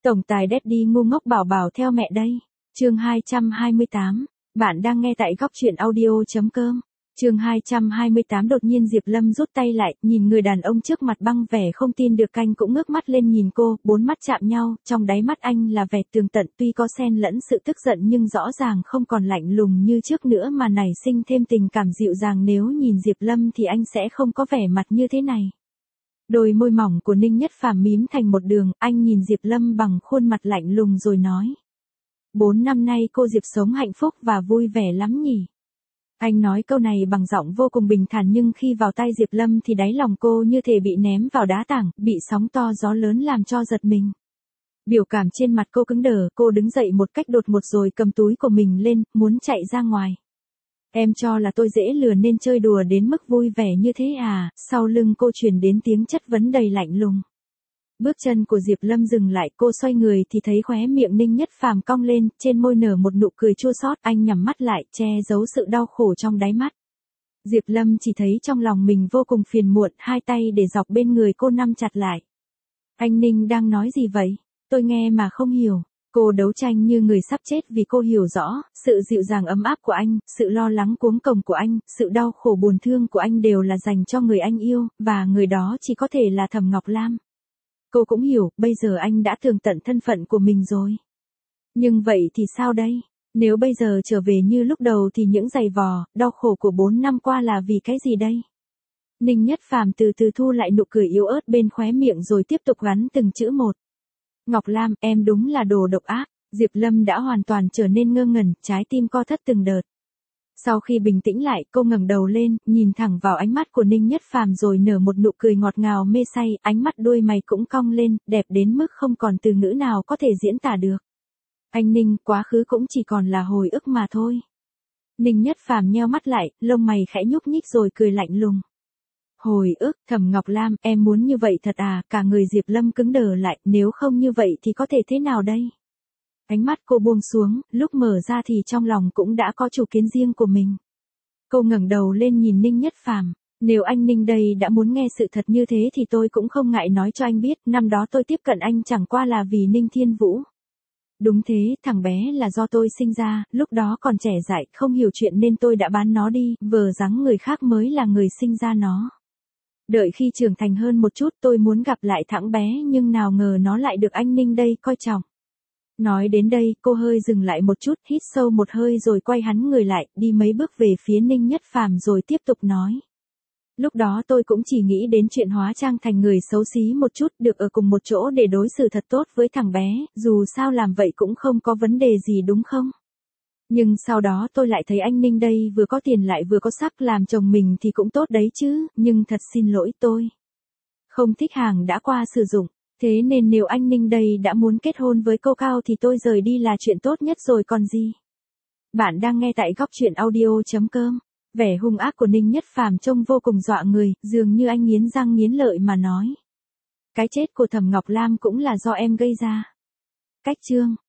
Tổng tài Daddy ngu ngốc bảo bảo theo mẹ đây. Chương 228. Bạn đang nghe tại góc truyện audio.com. Chương 228. Đột nhiên Diệp Lâm rút tay lại, nhìn người đàn ông trước mặt băng vẻ không tin được, anh cũng ngước mắt lên nhìn cô, bốn mắt chạm nhau, trong đáy mắt anh là vẻ tường tận, tuy có xen lẫn sự tức giận nhưng rõ ràng không còn lạnh lùng như trước nữa mà nảy sinh thêm tình cảm dịu dàng. Nếu nhìn Diệp Lâm thì anh sẽ không có vẻ mặt như thế này. Đôi môi mỏng của Ninh Nhất Phàm mím thành một đường, anh nhìn Diệp Lâm bằng khuôn mặt lạnh lùng rồi nói. 4 năm nay cô Diệp sống hạnh phúc và vui vẻ lắm nhỉ? Anh nói câu này bằng giọng vô cùng bình thản, nhưng khi vào tay Diệp Lâm thì đáy lòng cô như thể bị ném vào đá tảng, bị sóng to gió lớn làm cho giật mình. Biểu cảm trên mặt cô cứng đờ, cô đứng dậy một cách đột ngột rồi cầm túi của mình lên, muốn chạy ra ngoài. Em cho là tôi dễ lừa nên chơi đùa đến mức vui vẻ như thế à? Sau lưng cô truyền đến tiếng chất vấn đầy lạnh lùng. Bước chân của Diệp Lâm dừng lại, cô xoay người thì thấy khóe miệng Ninh Nhất Phàm cong lên, trên môi nở một nụ cười chua xót, anh nhắm mắt lại, che giấu sự đau khổ trong đáy mắt. Diệp Lâm chỉ thấy trong lòng mình vô cùng phiền muộn, hai tay để dọc bên người cô nắm chặt lại. Anh Ninh đang nói gì vậy? Tôi nghe mà không hiểu. Cô đấu tranh như người sắp chết vì cô hiểu rõ, sự dịu dàng ấm áp của anh, sự lo lắng cuống cồng của anh, sự đau khổ buồn thương của anh đều là dành cho người anh yêu, và người đó chỉ có thể là Thẩm Ngọc Lam. Cô cũng hiểu, bây giờ anh đã tường tận thân phận của mình rồi. Nhưng vậy thì sao đây? Nếu bây giờ trở về như lúc đầu thì những giày vò, đau khổ của 4 năm qua là vì cái gì đây? Ninh Nhất Phàm từ từ thu lại nụ cười yếu ớt bên khóe miệng rồi tiếp tục gắn từng chữ một. Ngọc Lam, em đúng là đồ độc ác. Diệp Lâm đã hoàn toàn trở nên ngơ ngẩn, trái tim co thắt từng đợt. Sau khi bình tĩnh lại, cô ngẩng đầu lên, nhìn thẳng vào ánh mắt của Ninh Nhất Phàm rồi nở một nụ cười ngọt ngào mê say, ánh mắt đôi mày cũng cong lên, đẹp đến mức không còn từ ngữ nào có thể diễn tả được. Anh Ninh, quá khứ cũng chỉ còn là hồi ức mà thôi. Ninh Nhất Phàm nheo mắt lại, lông mày khẽ nhúc nhích rồi cười lạnh lùng. Hồi ức, Thẩm Ngọc Lam, em muốn như vậy thật à? Cả người Diệp Lâm cứng đờ lại, nếu không như vậy thì có thể thế nào đây? Ánh mắt cô buông xuống, lúc mở ra thì trong lòng cũng đã có chủ kiến riêng của mình. Cô ngẩng đầu lên nhìn Ninh Nhất Phàm, nếu anh Ninh đây đã muốn nghe sự thật như thế thì tôi cũng không ngại nói cho anh biết, năm đó tôi tiếp cận anh chẳng qua là vì Ninh Thiên Vũ. Đúng thế, thằng bé là do tôi sinh ra, lúc đó còn trẻ dại, không hiểu chuyện nên tôi đã bán nó đi, vờ rằng người khác mới là người sinh ra nó. Đợi khi trưởng thành hơn một chút tôi muốn gặp lại thằng bé nhưng nào ngờ nó lại được anh Ninh đây coi trọng. Nói đến đây, cô hơi dừng lại một chút, hít sâu một hơi rồi quay hắn người lại, đi mấy bước về phía Ninh Nhất Phàm rồi tiếp tục nói. Lúc đó tôi cũng chỉ nghĩ đến chuyện hóa trang thành người xấu xí một chút, được ở cùng một chỗ để đối xử thật tốt với thằng bé, dù sao làm vậy cũng không có vấn đề gì đúng không? Nhưng sau đó tôi lại thấy anh Ninh đây vừa có tiền lại vừa có sắc, làm chồng mình thì cũng tốt đấy chứ, nhưng thật xin lỗi tôi không thích hàng đã qua sử dụng. Thế nên nếu anh Ninh đây đã muốn kết hôn với cô Cao thì tôi rời đi là chuyện tốt nhất rồi còn gì. Bạn đang nghe tại góc truyện audio.com. Vẻ hung ác của Ninh Nhất Phàm trông vô cùng dọa người, dường như anh nghiến răng nghiến lợi mà nói. Cái chết của Thẩm Ngọc Lam cũng là do em gây ra. Cách chương